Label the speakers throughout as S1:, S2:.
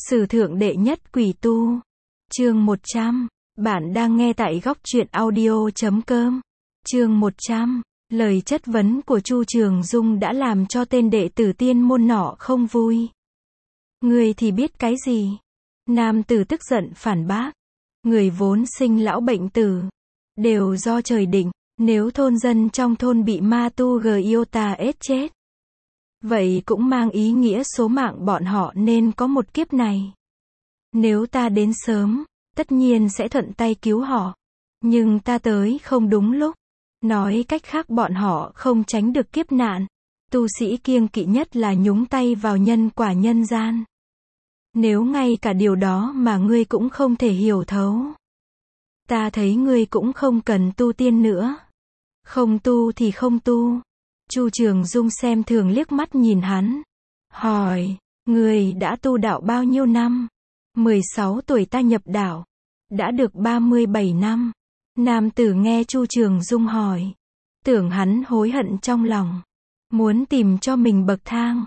S1: Sử thượng đệ nhất quỷ tu. Chương 100. Bạn đang nghe tại góc truyện audio.com. Chương 100. Lời chất vấn của Chu Trường Dung đã làm cho tên đệ tử tiên môn nọ không vui. Người thì biết cái gì? Nam tử tức giận phản bác. Người vốn sinh lão bệnh tử. Đều do trời định. Nếu thôn dân trong thôn bị ma tu Giota ết chết, vậy cũng mang ý nghĩa số mạng bọn họ nên có một kiếp này. Nếu ta đến sớm, tất nhiên sẽ thuận tay cứu họ. Nhưng ta tới không đúng lúc. Nói cách khác bọn họ không tránh được kiếp nạn. Tu sĩ kiêng kỵ nhất là nhúng tay vào nhân quả nhân gian. Nếu ngay cả điều đó mà ngươi cũng không thể hiểu thấu, ta thấy ngươi cũng không cần tu tiên nữa. Không tu thì không tu. Chu Trường Dung xem thường liếc mắt nhìn hắn. Hỏi, người đã tu đạo bao nhiêu năm? 16 tuổi ta nhập đạo. Đã được 37 năm. Nam tử nghe Chu Trường Dung hỏi. Tưởng hắn hối hận trong lòng. Muốn tìm cho mình bậc thang.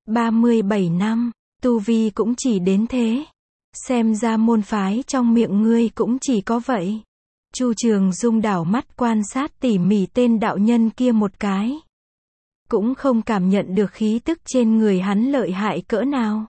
S1: 37 năm, tu vi cũng chỉ đến thế. Xem ra môn phái trong miệng ngươi cũng chỉ có vậy. Chu Trường Dung đảo mắt quan sát tỉ mỉ tên đạo nhân kia một cái. Cũng không cảm nhận được khí tức trên người hắn lợi hại cỡ nào.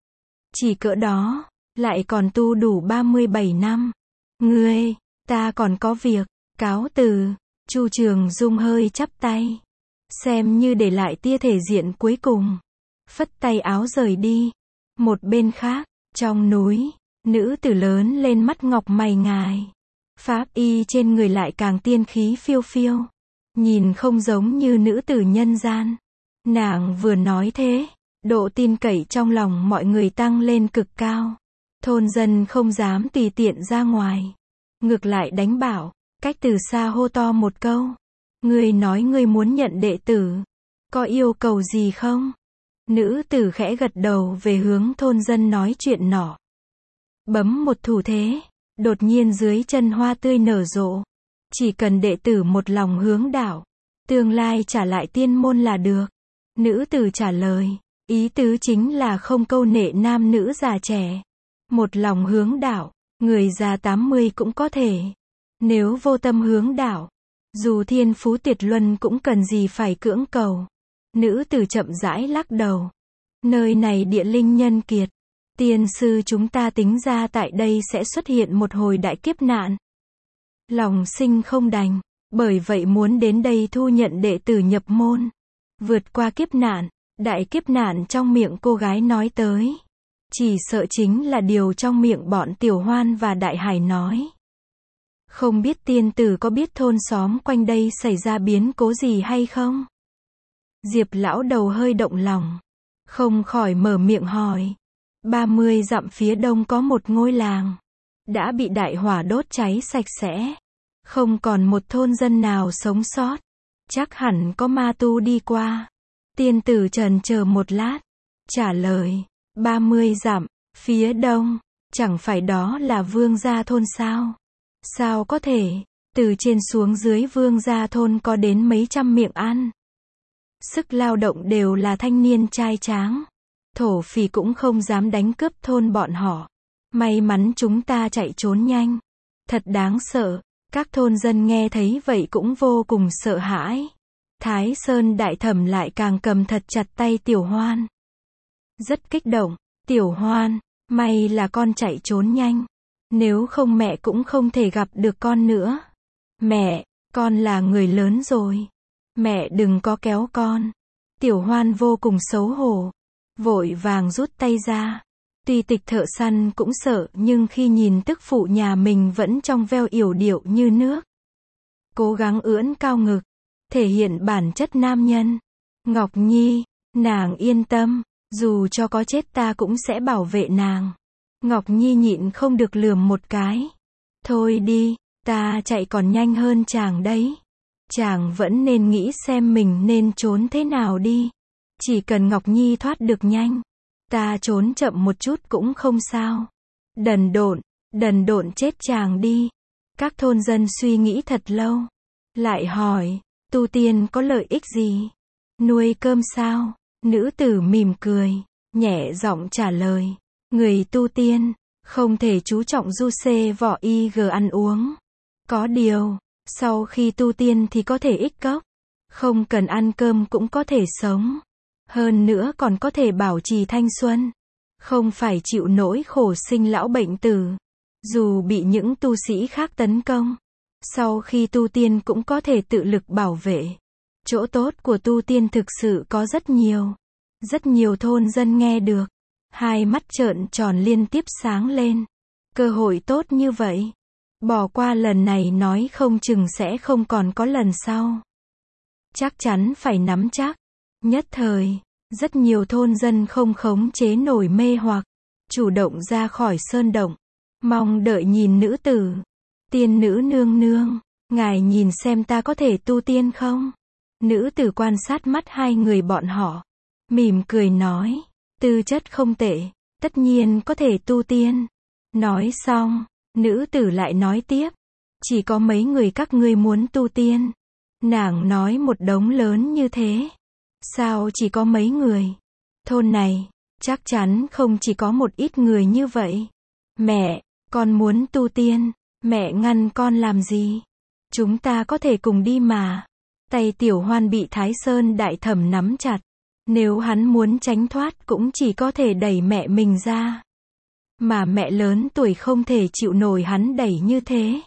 S1: Chỉ cỡ đó, lại còn tu đủ 37 năm. Ngươi, ta còn có việc, cáo từ. Chu Trường Dung hơi chắp tay. Xem như để lại tia thể diện cuối cùng. Phất tay áo rời đi. Một bên khác, trong núi, nữ tử lớn lên mắt ngọc mày ngài. Pháp y trên người lại càng tiên khí phiêu phiêu. Nhìn không giống như nữ tử nhân gian. Nàng vừa nói thế, độ tin cậy trong lòng mọi người tăng lên cực cao. Thôn dân không dám tùy tiện ra ngoài. Ngược lại đánh bảo, cách từ xa hô to một câu. Ngươi nói ngươi muốn nhận đệ tử. Có yêu cầu gì không? Nữ tử khẽ gật đầu về hướng thôn dân nói chuyện nọ. Bấm một thủ thế. Đột nhiên dưới chân hoa tươi nở rộ. Chỉ cần đệ tử một lòng hướng đạo, tương lai trả lại tiên môn là được. Nữ tử trả lời. Ý tứ chính là không câu nệ nam nữ già trẻ. Một lòng hướng đạo, người già 80 cũng có thể. Nếu vô tâm hướng đạo, dù thiên phú tuyệt luân cũng cần gì phải cưỡng cầu. Nữ tử chậm rãi lắc đầu. Nơi này địa linh nhân kiệt. Tiên sư chúng ta tính ra tại đây sẽ xuất hiện một hồi đại kiếp nạn. Lòng sinh không đành, bởi vậy muốn đến đây thu nhận đệ tử nhập môn. Vượt qua kiếp nạn, đại kiếp nạn trong miệng cô gái nói tới. Chỉ sợ chính là điều trong miệng bọn Tiểu Hoan và Đại Hải nói. Không biết tiên tử có biết thôn xóm quanh đây xảy ra biến cố gì hay không? Diệp lão đầu hơi động lòng. Không khỏi mở miệng hỏi. 30 dặm phía đông có một ngôi làng. Đã bị đại hỏa đốt cháy sạch sẽ. Không còn một thôn dân nào sống sót. Chắc hẳn có ma tu đi qua. Tiên tử chần chờ một lát. Trả lời. 30 dặm, phía đông. Chẳng phải đó là Vương Gia thôn sao? Sao có thể? Từ trên xuống dưới Vương Gia thôn có đến mấy trăm miệng ăn. Sức lao động đều là thanh niên trai tráng. Thổ phỉ cũng không dám đánh cướp thôn bọn họ. May mắn chúng ta chạy trốn nhanh. Thật đáng sợ. Các thôn dân nghe thấy vậy cũng vô cùng sợ hãi. Thái Sơn đại thẩm lại càng cầm thật chặt tay Tiểu Hoan. Rất kích động. Tiểu Hoan, may là con chạy trốn nhanh. Nếu không mẹ cũng không thể gặp được con nữa. Mẹ, con là người lớn rồi. Mẹ đừng có kéo con. Tiểu Hoan vô cùng xấu hổ. Vội vàng rút tay ra. Tuy Tịch thợ săn cũng sợ nhưng khi nhìn tức phụ nhà mình vẫn trong veo yểu điệu như nước. Cố gắng ưỡn cao ngực. Thể hiện bản chất nam nhân. Ngọc Nhi, nàng yên tâm. Dù cho có chết ta cũng sẽ bảo vệ nàng. Ngọc Nhi nhịn không được lườm một cái. Thôi đi, ta chạy còn nhanh hơn chàng đấy. Chàng vẫn nên nghĩ xem mình nên trốn thế nào đi. Chỉ cần Ngọc Nhi thoát được nhanh. Ta trốn chậm một chút cũng không sao. Đần độn chết chàng đi. Các thôn dân suy nghĩ thật lâu. Lại hỏi, tu tiên có lợi ích gì? Nuôi cơm sao? Nữ tử mỉm cười, nhẹ giọng trả lời. Người tu tiên, không thể chú trọng du xê vỏ ig ăn uống. Có điều, sau khi tu tiên thì có thể ích cốc. Không cần ăn cơm cũng có thể sống. Hơn nữa còn có thể bảo trì thanh xuân. Không phải chịu nỗi khổ sinh lão bệnh tử. Dù bị những tu sĩ khác tấn công, sau khi tu tiên cũng có thể tự lực bảo vệ. Chỗ tốt của tu tiên thực sự có rất nhiều. Rất nhiều thôn dân nghe được, hai mắt trợn tròn liên tiếp sáng lên. Cơ hội tốt như vậy, bỏ qua lần này nói không chừng sẽ không còn có lần sau. Chắc chắn phải nắm chắc. Nhất thời, rất nhiều thôn dân không khống chế nổi mê hoặc, chủ động ra khỏi sơn động, mong đợi nhìn nữ tử. Tiên nữ nương nương, ngài nhìn xem ta có thể tu tiên không? Nữ tử quan sát mắt hai người bọn họ, mỉm cười nói, tư chất không tệ, tất nhiên có thể tu tiên. Nói xong, nữ tử lại nói tiếp, chỉ có mấy người các ngươi muốn tu tiên. Nàng nói một đống lớn như thế. Sao chỉ có mấy người? Thôn này, chắc chắn không chỉ có một ít người như vậy. Mẹ, con muốn tu tiên, mẹ ngăn con làm gì? Chúng ta có thể cùng đi mà. Tay Tiểu Hoan bị Thái Sơn Đại Thẩm nắm chặt. Nếu hắn muốn tránh thoát cũng chỉ có thể đẩy mẹ mình ra. Mà mẹ lớn tuổi không thể chịu nổi hắn đẩy như thế.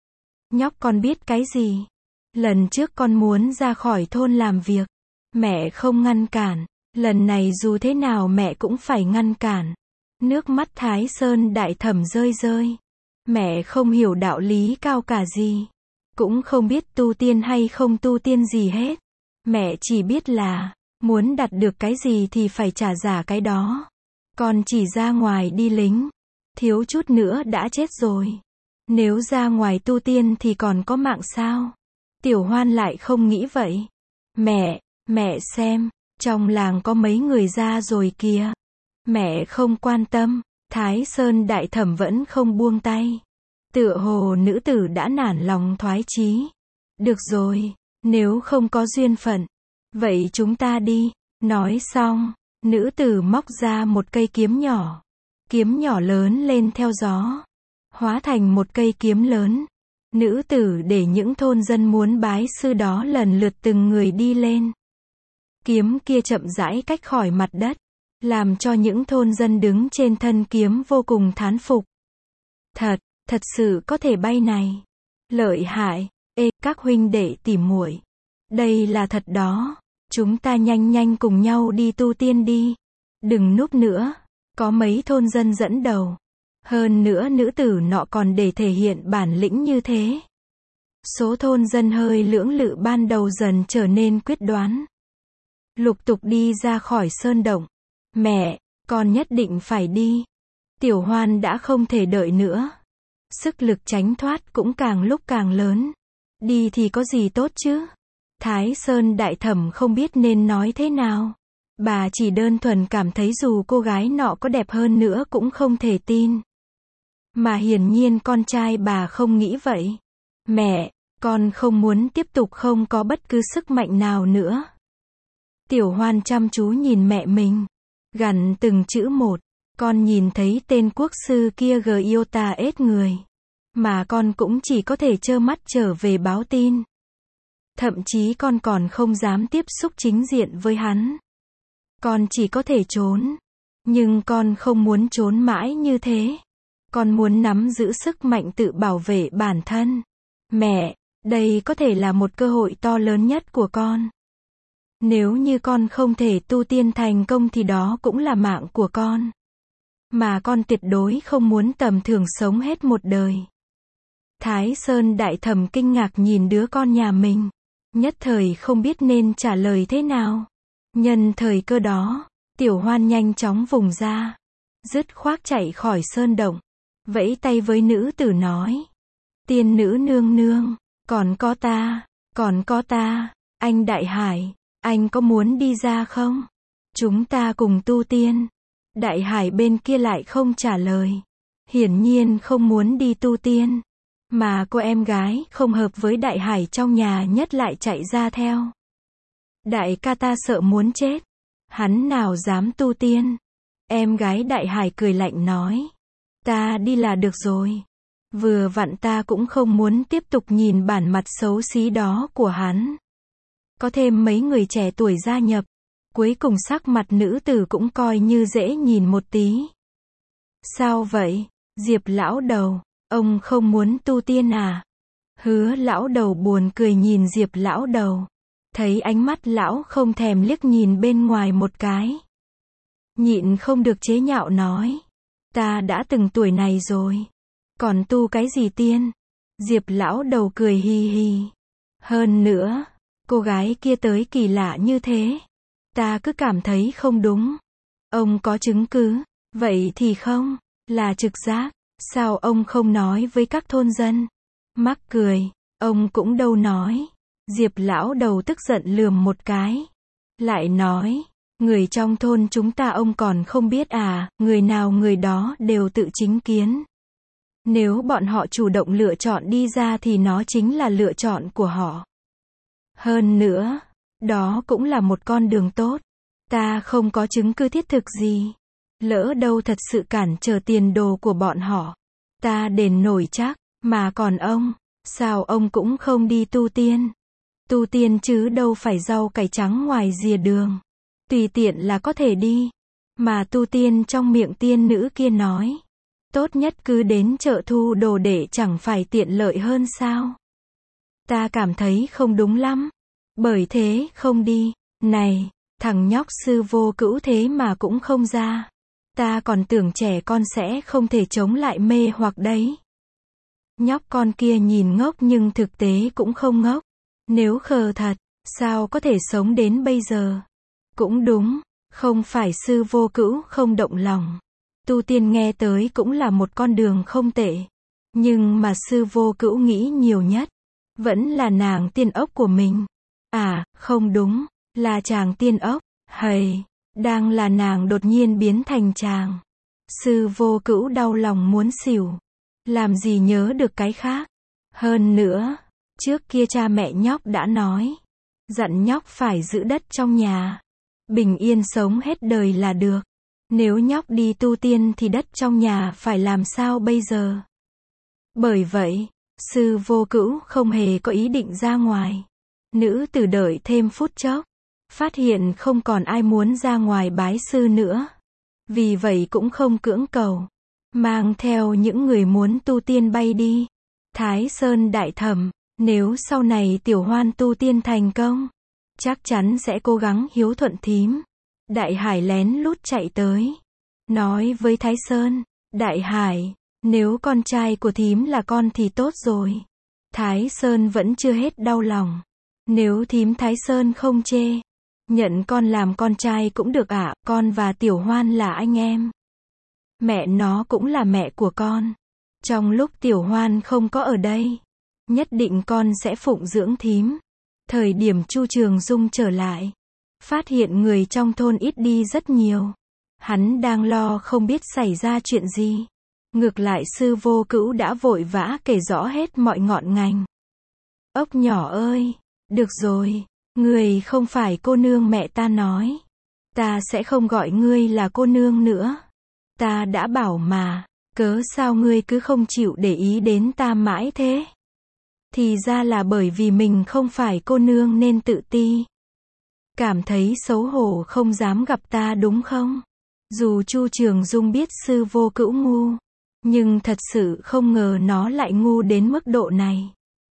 S1: Nhóc con biết cái gì? Lần trước con muốn ra khỏi thôn làm việc. Mẹ không ngăn cản. Lần này dù thế nào mẹ cũng phải ngăn cản. Nước mắt Thái Sơn Đại Thẩm rơi rơi. Mẹ không hiểu đạo lý cao cả gì. Cũng không biết tu tiên hay không tu tiên gì hết. Mẹ chỉ biết là, muốn đạt được cái gì thì phải trả giá cái đó. Con chỉ ra ngoài đi lính, thiếu chút nữa đã chết rồi. Nếu ra ngoài tu tiên thì còn có mạng sao? Tiểu Hoan lại không nghĩ vậy. Mẹ xem, trong làng có mấy người ra rồi kìa. Mẹ không quan tâm. Thái Sơn Đại Thẩm vẫn không buông tay. Tựa hồ nữ tử đã nản lòng thoái chí. Được rồi, nếu không có duyên phận, vậy chúng ta đi. Nói xong, nữ tử móc ra một cây kiếm nhỏ. Kiếm nhỏ lớn lên theo gió, hóa thành một cây kiếm lớn. Nữ tử để những thôn dân muốn bái sư đó lần lượt từng người đi lên. Kiếm kia chậm rãi cách khỏi mặt đất, làm cho những thôn dân đứng trên thân kiếm vô cùng thán phục. Thật sự có thể bay này. Lợi hại. Các huynh đệ tỉ muội, đây là thật đó. Chúng ta nhanh nhanh cùng nhau đi tu tiên đi. Đừng núp nữa. Có mấy thôn dân dẫn đầu. Hơn nữa nữ tử nọ còn để thể hiện bản lĩnh như thế. Số thôn dân hơi lưỡng lự ban đầu dần trở nên quyết đoán. Lục tục đi ra khỏi sơn động. Mẹ, con nhất định phải đi. Tiểu Hoan đã không thể đợi nữa. Sức lực tránh thoát cũng càng lúc càng lớn. Đi thì có gì tốt chứ? Thái Sơn Đại Thẩm không biết nên nói thế nào. Bà chỉ đơn thuần cảm thấy dù cô gái nọ có đẹp hơn nữa cũng không thể tin. Mà hiển nhiên con trai bà không nghĩ vậy. Mẹ, con không muốn tiếp tục không có bất cứ sức mạnh nào nữa. Tiểu Hoan chăm chú nhìn mẹ mình. Gằn từng chữ một. Con nhìn thấy tên quốc sư kia Giota ết người. Mà con cũng chỉ có thể trơ mắt trở về báo tin. Thậm chí con còn không dám tiếp xúc chính diện với hắn. Con chỉ có thể trốn. Nhưng con không muốn trốn mãi như thế. Con muốn nắm giữ sức mạnh tự bảo vệ bản thân. Mẹ, đây có thể là một cơ hội to lớn nhất của con. Nếu như con không thể tu tiên thành công thì đó cũng là mạng của con. Mà con tuyệt đối không muốn tầm thường sống hết một đời. Thái Sơn Đại Thẩm kinh ngạc nhìn đứa con nhà mình. Nhất thời không biết nên trả lời thế nào. Nhân thời cơ đó, Tiểu Hoan nhanh chóng vùng ra. Dứt khoát chạy khỏi sơn động. Vẫy tay với nữ tử nói. Tiên nữ nương nương, còn có ta, anh Đại Hải, anh có muốn đi ra không? Chúng ta cùng tu tiên. Đại Hải bên kia lại không trả lời. Hiển nhiên không muốn đi tu tiên. Mà cô em gái không hợp với Đại Hải trong nhà nhất lại chạy ra theo. Đại ca ta sợ muốn chết. Hắn nào dám tu tiên. Em gái Đại Hải cười lạnh nói. Ta đi là được rồi. Vừa vặn ta cũng không muốn tiếp tục nhìn bản mặt xấu xí đó của hắn. Có thêm mấy người trẻ tuổi gia nhập. Cuối cùng sắc mặt nữ tử cũng coi như dễ nhìn một tí. Sao vậy? Diệp lão đầu, ông không muốn tu tiên à? Hứa lão đầu buồn cười nhìn Diệp lão đầu. Thấy ánh mắt lão không thèm liếc nhìn bên ngoài một cái. Nhịn không được chế nhạo nói. Ta đã từng tuổi này rồi. Còn tu cái gì tiên? Diệp lão đầu cười hi hi. Hơn nữa, cô gái kia tới kỳ lạ như thế. Ta cứ cảm thấy không đúng. Ông có chứng cứ? Vậy thì không, là trực giác. Sao ông không nói với các thôn dân? Mắc cười, ông cũng đâu nói. Diệp lão đầu tức giận lườm một cái. Lại nói, người trong thôn chúng ta ông còn không biết à, người nào người đó đều tự chính kiến. Nếu bọn họ chủ động lựa chọn đi ra thì nó chính là lựa chọn của họ. Hơn nữa, đó cũng là một con đường tốt. Ta không có chứng cứ thiết thực gì. Lỡ đâu thật sự cản trở tiền đồ của bọn họ. Ta đền nổi chắc, mà còn ông, sao ông cũng không đi tu tiên? Tu tiên chứ đâu phải rau cải trắng ngoài rìa đường. Tùy tiện là có thể đi. Mà tu tiên trong miệng tiên nữ kia nói. Tốt nhất cứ đến chợ thu đồ để chẳng phải tiện lợi hơn sao? Ta cảm thấy không đúng lắm. Bởi thế không đi. Này, thằng nhóc sư vô cữu thế mà cũng không ra. Ta còn tưởng trẻ con sẽ không thể chống lại mê hoặc đấy. Nhóc con kia nhìn ngốc nhưng thực tế cũng không ngốc. Nếu khờ thật, sao có thể sống đến bây giờ? Cũng đúng, không phải sư vô cữu không động lòng. Tu tiên nghe tới cũng là một con đường không tệ. Nhưng mà sư vô cữu nghĩ nhiều nhất. Vẫn là nàng tiên ốc của mình. À, không đúng, là chàng tiên ốc. Hầy, đang là nàng đột nhiên biến thành chàng. Sư vô cữu đau lòng muốn xỉu. Làm gì nhớ được cái khác. Hơn nữa, trước kia cha mẹ nhóc đã nói. Dặn nhóc phải giữ đất trong nhà. Bình yên sống hết đời là được. Nếu nhóc đi tu tiên thì đất trong nhà phải làm sao bây giờ? Bởi vậy, sư vô cữu không hề có ý định ra ngoài. Nữ tử đợi thêm phút chốc. Phát hiện không còn ai muốn ra ngoài bái sư nữa. Vì vậy cũng không cưỡng cầu. Mang theo những người muốn tu tiên bay đi. Thái Sơn đại thẩm, nếu sau này tiểu hoan tu tiên thành công, chắc chắn sẽ cố gắng hiếu thuận thím. Đại Hải lén lút chạy tới. Nói với Thái Sơn, Đại Hải, nếu con trai của thím là con thì tốt rồi. Thái Sơn vẫn chưa hết đau lòng. Nếu thím Thái Sơn không chê, nhận con làm con trai cũng được ạ, con và tiểu hoan là anh em. Mẹ nó cũng là mẹ của con. Trong lúc tiểu hoan không có ở đây, nhất định con sẽ phụng dưỡng thím. Thời điểm Chu Trường Dung trở lại, phát hiện người trong thôn ít đi rất nhiều. Hắn đang lo không biết xảy ra chuyện gì. Ngược lại sư vô cữu đã vội vã kể rõ hết mọi ngọn ngành. Ốc nhỏ ơi, được rồi, người không phải cô nương mẹ ta nói. Ta sẽ không gọi ngươi là cô nương nữa. Ta đã bảo mà, cớ sao ngươi cứ không chịu để ý đến ta mãi thế? Thì ra là bởi vì mình không phải cô nương nên tự ti. Cảm thấy xấu hổ không dám gặp ta đúng không? Dù Chu Trường Dung biết sư vô cữu ngu, nhưng thật sự không ngờ nó lại ngu đến mức độ này.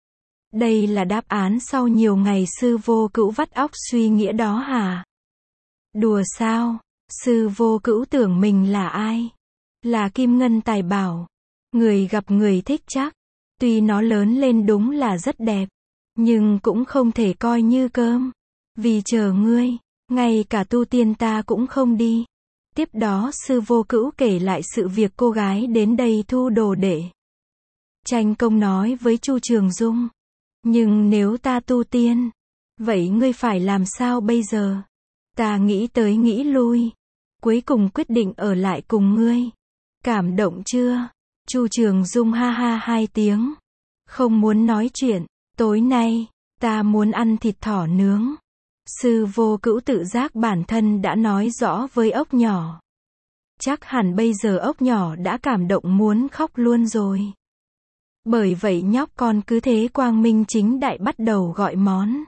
S1: Đây là đáp án sau nhiều ngày sư vô cữu vắt óc suy nghĩa đó hả? Đùa sao? Sư vô cữu tưởng mình là ai? Là kim ngân tài bảo. Người gặp người thích chắc. Tuy nó lớn lên đúng là rất đẹp, nhưng cũng không thể coi như cơm. Vì chờ ngươi, ngay cả tu tiên ta cũng không đi. Tiếp đó sư vô cữu kể lại sự việc cô gái đến đây thu đồ đệ. Tranh công nói với Chu Trường Dung. Nhưng nếu ta tu tiên, vậy ngươi phải làm sao bây giờ? Ta nghĩ tới nghĩ lui. Cuối cùng quyết định ở lại cùng ngươi. Cảm động chưa? Chu Trường Dung ha ha hai tiếng. Không muốn nói chuyện. Tối nay, ta muốn ăn thịt thỏ nướng. Sư vô cữu tự giác bản thân đã nói rõ với ốc nhỏ. Chắc hẳn bây giờ ốc nhỏ đã cảm động muốn khóc luôn rồi. Bởi vậy nhóc con cứ thế quang minh chính đại bắt đầu gọi món.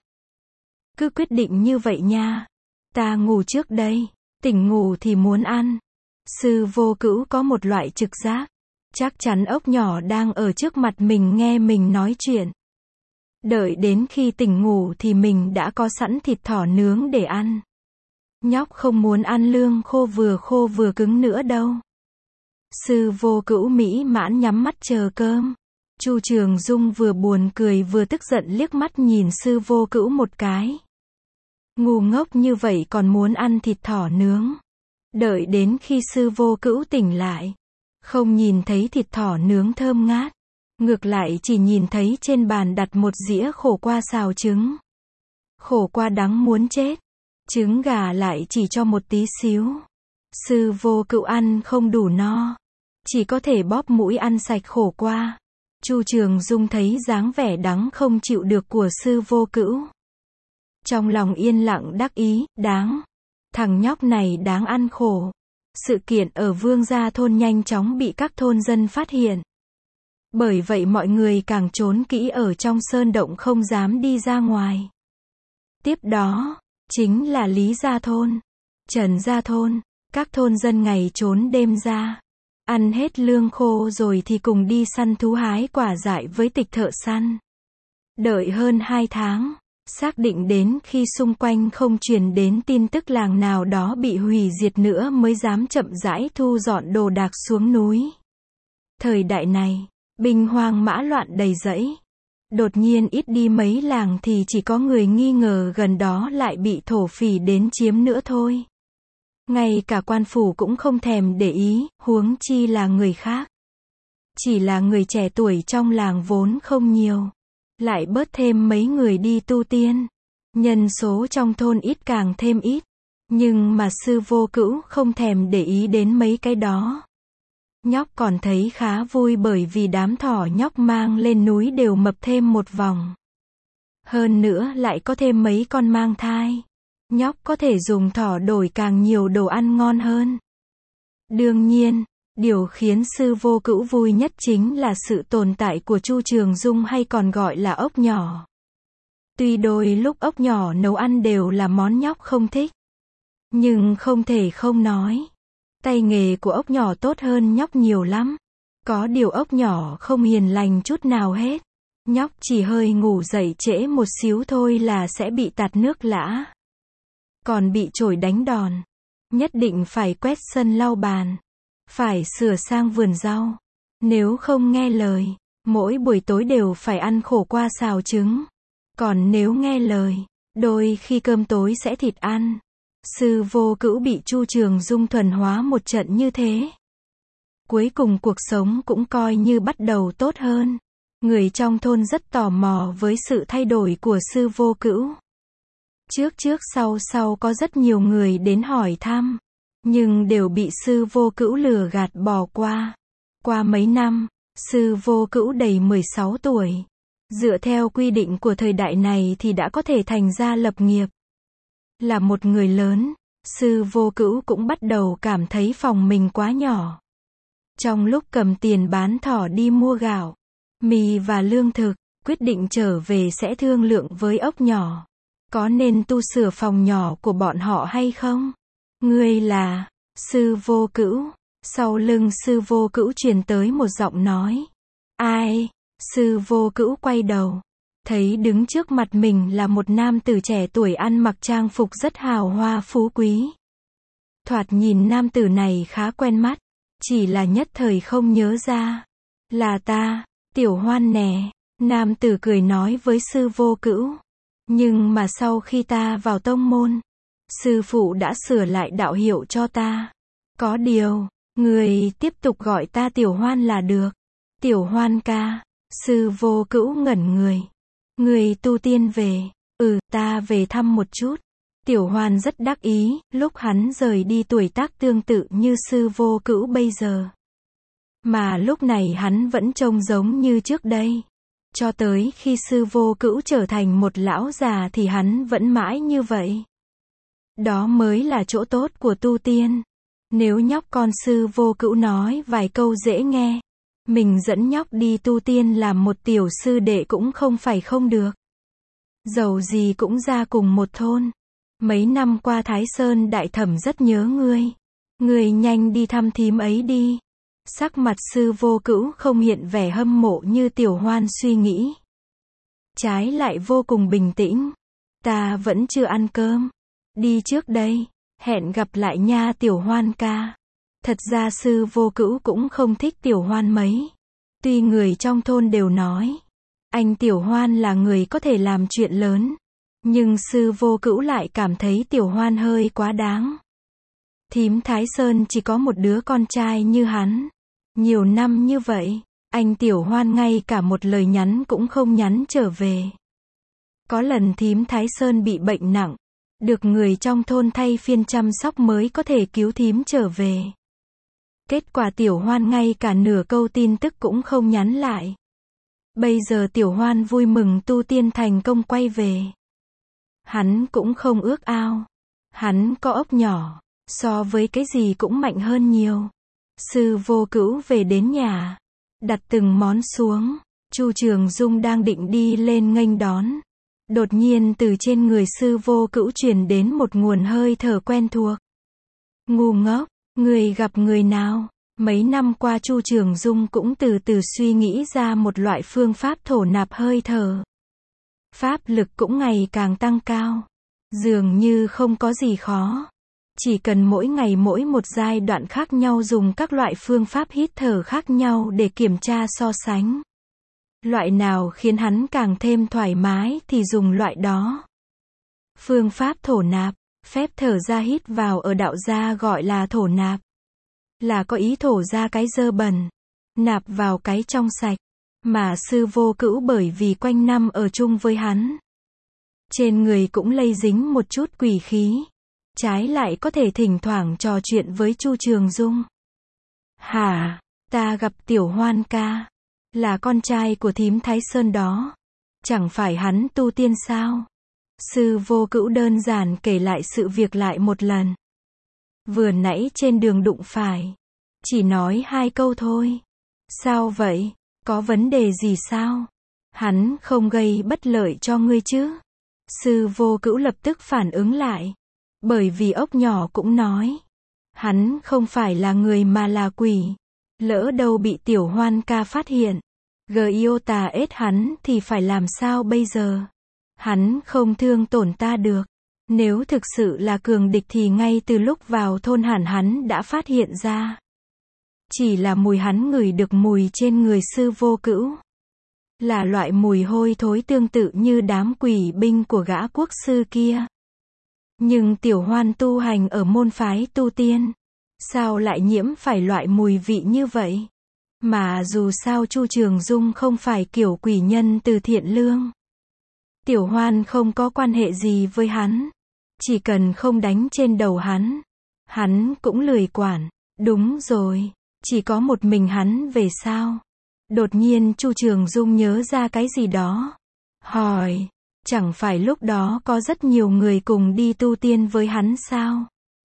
S1: Cứ quyết định như vậy nha. Ta ngủ trước đây. Tỉnh ngủ thì muốn ăn. Sư Vô Cữu có một loại trực giác. Chắc chắn ốc nhỏ đang ở trước mặt mình nghe mình nói chuyện. Đợi đến khi tỉnh ngủ thì mình đã có sẵn thịt thỏ nướng để ăn. Nhóc không muốn ăn lương khô vừa cứng nữa đâu. Sư Vô Cữu mỹ mãn nhắm mắt chờ cơm. Chu Trường Dung vừa buồn cười vừa tức giận liếc mắt nhìn Sư Vô Cữu một cái. Ngu ngốc như vậy còn muốn ăn thịt thỏ nướng. Đợi đến khi Sư Vô Cữu tỉnh lại, không nhìn thấy thịt thỏ nướng thơm ngát. Ngược lại chỉ nhìn thấy trên bàn đặt một dĩa khổ qua xào trứng. Khổ qua đắng muốn chết. Trứng gà lại chỉ cho một tí xíu. Sư Vô Cữu ăn không đủ no. Chỉ có thể bóp mũi ăn sạch khổ qua. Chu Trường Dung thấy dáng vẻ đắng không chịu được của Sư Vô Cữu. Trong lòng yên lặng đắc ý, đáng. Thằng nhóc này đáng ăn khổ. Sự kiện ở Vương Gia Thôn nhanh chóng bị các thôn dân phát hiện. Bởi vậy mọi người càng trốn kỹ ở trong sơn động không dám đi ra ngoài. Tiếp đó, chính là Lý Gia Thôn, Trần Gia Thôn, các thôn dân ngày trốn đêm ra. Ăn hết lương khô rồi thì cùng đi săn thú hái quả dại với Tịch thợ săn. Đợi hơn 2 tháng, xác định đến khi xung quanh không truyền đến tin tức làng nào đó bị hủy diệt nữa mới dám chậm rãi thu dọn đồ đạc xuống núi. Thời đại này, binh hoang mã loạn đầy rẫy. Đột nhiên ít đi mấy làng thì chỉ có người nghi ngờ gần đó lại bị thổ phỉ đến chiếm nữa thôi. Ngay cả quan phủ cũng không thèm để ý, huống chi là người khác. Chỉ là người trẻ tuổi trong làng vốn không nhiều. Lại bớt thêm mấy người đi tu tiên. Nhân số trong thôn ít càng thêm ít. Nhưng mà Sư Vô Cữu không thèm để ý đến mấy cái đó. Nhóc còn thấy khá vui bởi vì đám thỏ nhóc mang lên núi đều mập thêm một vòng. Hơn nữa lại có thêm mấy con mang thai. Nhóc có thể dùng thỏ đổi càng nhiều đồ ăn ngon hơn. Đương nhiên, điều khiến Sư Vô Cữu vui nhất chính là sự tồn tại của Chu Trường Dung hay còn gọi là ốc nhỏ. Tuy đôi lúc ốc nhỏ nấu ăn đều là món nhóc không thích. Nhưng không thể không nói. Tay nghề của ốc nhỏ tốt hơn nhóc nhiều lắm. Có điều ốc nhỏ không hiền lành chút nào hết. Nhóc chỉ hơi ngủ dậy trễ một xíu thôi là sẽ bị tạt nước lã. Còn bị chổi đánh đòn. Nhất định phải quét sân lau bàn. Phải sửa sang vườn rau. Nếu không nghe lời, mỗi buổi tối đều phải ăn khổ qua xào trứng. Còn nếu nghe lời, đôi khi cơm tối sẽ thịt ăn. Sư Vô Cữu bị Chu Trường Dung thuần hóa một trận như thế. Cuối cùng cuộc sống cũng coi như bắt đầu tốt hơn. Người trong thôn rất tò mò với sự thay đổi của Sư Vô Cữu. Trước sau có rất nhiều người đến hỏi thăm. Nhưng đều bị Sư Vô Cữu lừa gạt bỏ qua. Qua mấy năm, Sư Vô Cữu đầy 16 tuổi. Dựa theo quy định của thời đại này thì đã có thể thành gia lập nghiệp. Là một người lớn, Sư Vô Cữu cũng bắt đầu cảm thấy phòng mình quá nhỏ. Trong lúc cầm tiền bán thỏ đi mua gạo, mì và lương thực, quyết định trở về sẽ thương lượng với ốc nhỏ. Có nên tu sửa phòng nhỏ của bọn họ hay không? Ngươi là Sư Vô Cữu. Sau lưng Sư Vô Cữu truyền tới một giọng nói. Ai? Sư Vô Cữu quay đầu. Thấy đứng trước mặt mình là một nam tử trẻ tuổi ăn mặc trang phục rất hào hoa phú quý. Thoạt nhìn nam tử này khá quen mắt. Chỉ là nhất thời không nhớ ra. Là ta, Tiểu Hoan nè. Nam tử cười nói với Sư Vô Cữu. Nhưng mà sau khi ta vào tông môn, sư phụ đã sửa lại đạo hiệu cho ta. Có điều, người tiếp tục gọi ta Tiểu Hoan là được. Tiểu Hoan ca. Sư Vô Cữu ngẩn người. Người tu tiên về. Ta về thăm một chút. Tiểu Hoan rất đắc ý, lúc hắn rời đi tuổi tác tương tự như Sư Vô Cữu bây giờ. Mà lúc này hắn vẫn trông giống như trước đây. Cho tới khi Sư Vô Cữu trở thành một lão già thì hắn vẫn mãi như vậy. Đó mới là chỗ tốt của tu tiên. Nếu nhóc con Sư Vô Cữu nói vài câu dễ nghe, mình dẫn nhóc đi tu tiên làm một tiểu sư đệ cũng không phải không được. Dầu gì cũng ra cùng một thôn. Mấy năm qua Thái Sơn đại thẩm rất nhớ ngươi. Ngươi nhanh đi thăm thím ấy đi. Sắc mặt Sư Vô Cữu không hiện vẻ hâm mộ như Tiểu Hoan suy nghĩ. Trái lại vô cùng bình tĩnh. Ta vẫn chưa ăn cơm. Đi trước đây. Hẹn gặp lại nha Tiểu Hoan ca. Thật ra Sư Vô Cữu cũng không thích Tiểu Hoan mấy. Tuy người trong thôn đều nói, anh Tiểu Hoan là người có thể làm chuyện lớn. Nhưng Sư Vô Cữu lại cảm thấy Tiểu Hoan hơi quá đáng. Thím Thái Sơn chỉ có một đứa con trai như hắn. Nhiều năm như vậy, anh Tiểu Hoan ngay cả một lời nhắn cũng không nhắn trở về. Có lần thím Thái Sơn bị bệnh nặng, được người trong thôn thay phiên chăm sóc mới có thể cứu thím trở về. Kết quả Tiểu Hoan ngay cả nửa câu tin tức cũng không nhắn lại. Bây giờ Tiểu Hoan vui mừng tu tiên thành công quay về. Hắn cũng không ước ao. Hắn có ốc nhỏ, so với cái gì cũng mạnh hơn nhiều. Sư Vô Cữu về đến nhà, đặt từng món xuống. Chu Trường Dung đang định đi lên nghênh đón. Đột nhiên từ trên người Sư Vô Cữu truyền đến một nguồn hơi thở quen thuộc. Ngu ngốc, người gặp người nào? Mấy năm qua Chu Trường Dung cũng từ từ suy nghĩ ra một loại phương pháp thổ nạp hơi thở. Pháp lực cũng ngày càng tăng cao. Dường như không có gì khó. Chỉ cần mỗi ngày mỗi một giai đoạn khác nhau dùng các loại phương pháp hít thở khác nhau để kiểm tra so sánh. Loại nào khiến hắn càng thêm thoải mái thì dùng loại đó. Phương pháp thổ nạp, phép thở ra hít vào ở đạo gia gọi là thổ nạp. Là có ý thổ ra cái dơ bẩn, nạp vào cái trong sạch. Mà Sư Vô Cữu bởi vì quanh năm ở chung với hắn, trên người cũng lây dính một chút quỷ khí. Trái lại có thể thỉnh thoảng trò chuyện với Chu Trường Dung. Hả, ta gặp Tiểu Hoan ca. Là con trai của thím Thái Sơn đó. Chẳng phải hắn tu tiên sao? Sư Vô Cữu đơn giản kể lại sự việc lại một lần. Vừa nãy trên đường đụng phải. Chỉ nói 2 câu thôi. Sao vậy? Có vấn đề gì sao? Hắn không gây bất lợi cho ngươi chứ? Sư Vô Cữu lập tức phản ứng lại. Bởi vì ốc nhỏ cũng nói. Hắn không phải là người mà là quỷ. Lỡ đâu bị Tiểu Hoan ca phát hiện. Giota ết hắn thì phải làm sao bây giờ? Hắn không thương tổn ta được. Nếu thực sự là cường địch thì ngay từ lúc vào thôn hắn đã phát hiện ra. Chỉ là mùi hắn ngửi được mùi trên người Sư Vô Cữu. Là loại mùi hôi thối tương tự như đám quỷ binh của gã quốc sư kia. Nhưng Tiểu Hoan tu hành ở môn phái tu tiên. Sao lại nhiễm phải loại mùi vị như vậy? Mà dù sao Chu Trường Dung không phải kiểu quỷ nhân từ thiện lương. Tiểu Hoan không có quan hệ gì với hắn. Chỉ cần không đánh trên đầu hắn. Hắn cũng lười quản. Đúng rồi. Chỉ có một mình hắn về sao? Đột nhiên Chu Trường Dung nhớ ra cái gì đó. Hỏi. Chẳng phải lúc đó có rất nhiều người cùng đi tu tiên với hắn sao?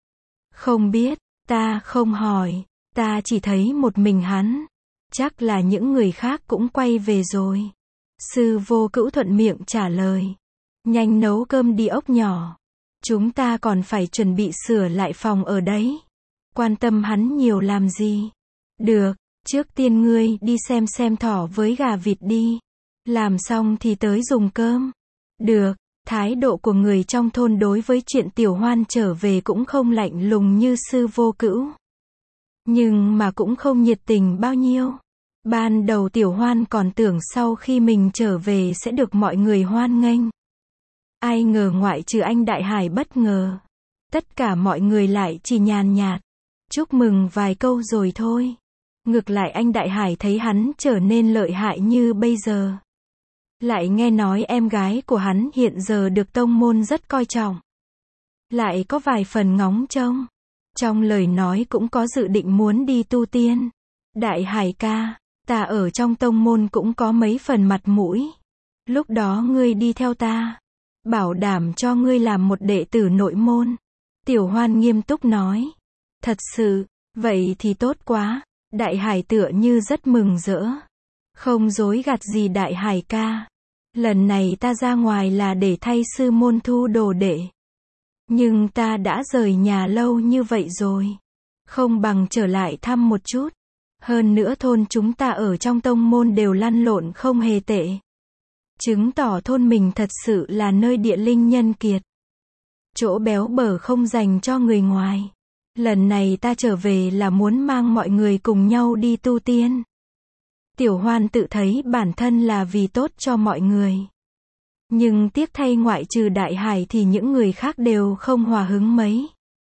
S1: Không biết. Ta không hỏi. Ta chỉ thấy một mình hắn. Chắc là những người khác cũng quay về rồi. Sư Vô Cữu thuận miệng trả lời. Nhanh nấu cơm đi ốc nhỏ. Chúng ta còn phải chuẩn bị sửa lại phòng ở đấy. Quan tâm hắn nhiều làm gì? Được, trước tiên ngươi đi xem thỏ với gà vịt đi. Làm xong thì tới dùng cơm. Được, thái độ của người trong thôn đối với chuyện Tiểu Hoan trở về cũng không lạnh lùng như Sư Vô Cữu. Nhưng mà cũng không nhiệt tình bao nhiêu. Ban đầu Tiểu Hoan còn tưởng sau khi mình trở về sẽ được mọi người hoan nghênh. Ai ngờ ngoại trừ anh Đại Hải bất ngờ. Tất cả mọi người lại chỉ nhàn nhạt. Chúc mừng vài câu rồi thôi. Ngược lại anh Đại Hải thấy hắn trở nên lợi hại như bây giờ. Lại nghe nói em gái của hắn hiện giờ được tông môn rất coi trọng. Lại có vài phần ngóng trông. Trong lời nói cũng có dự định muốn đi tu tiên. Đại Hải ca, ta ở trong tông môn cũng có mấy phần mặt mũi. Lúc đó ngươi đi theo ta. Bảo đảm cho ngươi làm một đệ tử nội môn. Tiểu Hoan nghiêm túc nói. Thật sự, vậy thì tốt quá. Đại Hải tựa như rất mừng rỡ. Không dối gạt gì Đại Hải ca. Lần này ta ra ngoài là để thay sư môn thu đồ đệ. Nhưng ta đã rời nhà lâu như vậy rồi. Không bằng trở lại thăm một chút. Hơn nữa thôn chúng ta ở trong tông môn đều lăn lộn không hề tệ. Chứng tỏ thôn mình thật sự là nơi địa linh nhân kiệt. Chỗ béo bở không dành cho người ngoài. Lần này ta trở về là muốn mang mọi người cùng nhau đi tu tiên. Tiểu Hoan tự thấy bản thân là vì tốt cho mọi người. Nhưng tiếc thay ngoại trừ Đại Hải thì những người khác đều không hòa hứng mấy.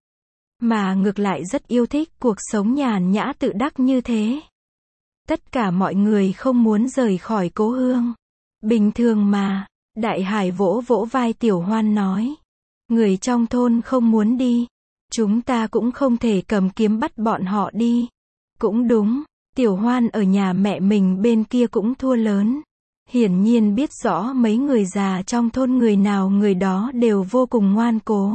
S1: Mà ngược lại rất yêu thích cuộc sống nhàn nhã tự đắc như thế. Tất cả mọi người không muốn rời khỏi cố hương. Bình thường mà, Đại Hải vỗ vỗ vai Tiểu Hoan nói. Người trong thôn không muốn đi. Chúng ta cũng không thể cầm kiếm bắt bọn họ đi. Cũng đúng, Tiểu Hoan ở nhà mẹ mình bên kia cũng thua lớn. Hiển nhiên biết rõ mấy người già trong thôn người nào người đó đều vô cùng ngoan cố.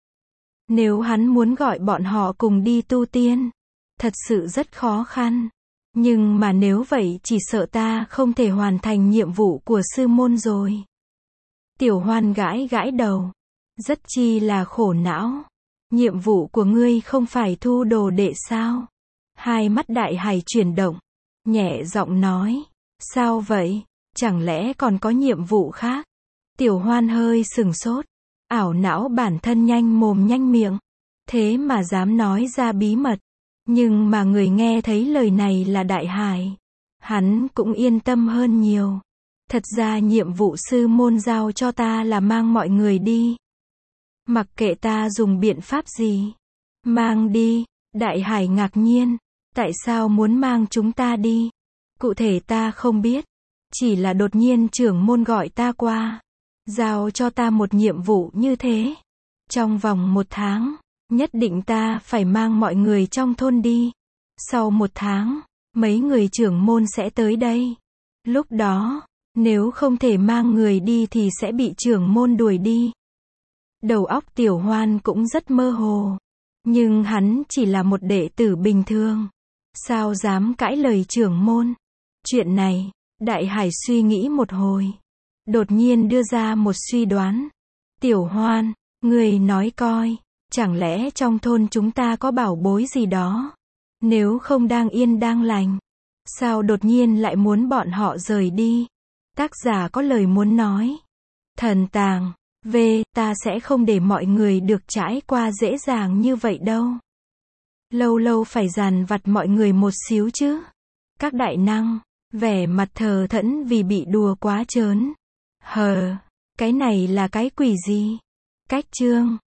S1: Nếu hắn muốn gọi bọn họ cùng đi tu tiên, thật sự rất khó khăn. Nhưng mà nếu vậy chỉ sợ ta không thể hoàn thành nhiệm vụ của sư môn rồi. Tiểu Hoan gãi gãi đầu. Rất chi là khổ não. Nhiệm vụ của ngươi không phải thu đồ đệ sao? Hai mắt Đại Hải chuyển động. Nhẹ giọng nói. Sao vậy? Chẳng lẽ còn có nhiệm vụ khác? Tiểu Hoan hơi sừng sốt. Ảo não bản thân nhanh mồm nhanh miệng. Thế mà dám nói ra bí mật. Nhưng mà người nghe thấy lời này là Đại Hải. Hắn cũng yên tâm hơn nhiều. Thật ra nhiệm vụ sư môn giao cho ta là mang mọi người đi. Mặc kệ ta dùng biện pháp gì. Mang đi. Đại Hải ngạc nhiên. Tại sao muốn mang chúng ta đi? Cụ thể ta không biết. Chỉ là đột nhiên trưởng môn gọi ta qua. Giao cho ta một nhiệm vụ như thế. Trong vòng 1 tháng, nhất định ta phải mang mọi người trong thôn đi. Sau 1 tháng, mấy người trưởng môn sẽ tới đây. Lúc đó, nếu không thể mang người đi thì sẽ bị trưởng môn đuổi đi. Đầu óc Tiểu Hoan cũng rất mơ hồ. Nhưng hắn chỉ là một đệ tử bình thường. Sao dám cãi lời trưởng môn? Chuyện này, Đại Hải suy nghĩ một hồi. Đột nhiên đưa ra một suy đoán. Tiểu Hoan, người nói coi, chẳng lẽ trong thôn chúng ta có bảo bối gì đó? Nếu không đang yên đang lành, sao đột nhiên lại muốn bọn họ rời đi? Tác giả có lời muốn nói. Thần tàng, ta sẽ không để mọi người được trải qua dễ dàng như vậy đâu. Lâu lâu phải dằn vặt mọi người một xíu chứ. Các đại năng, vẻ mặt thờ thẫn vì bị đùa quá trớn. Cái này là cái quỷ gì? Cách chương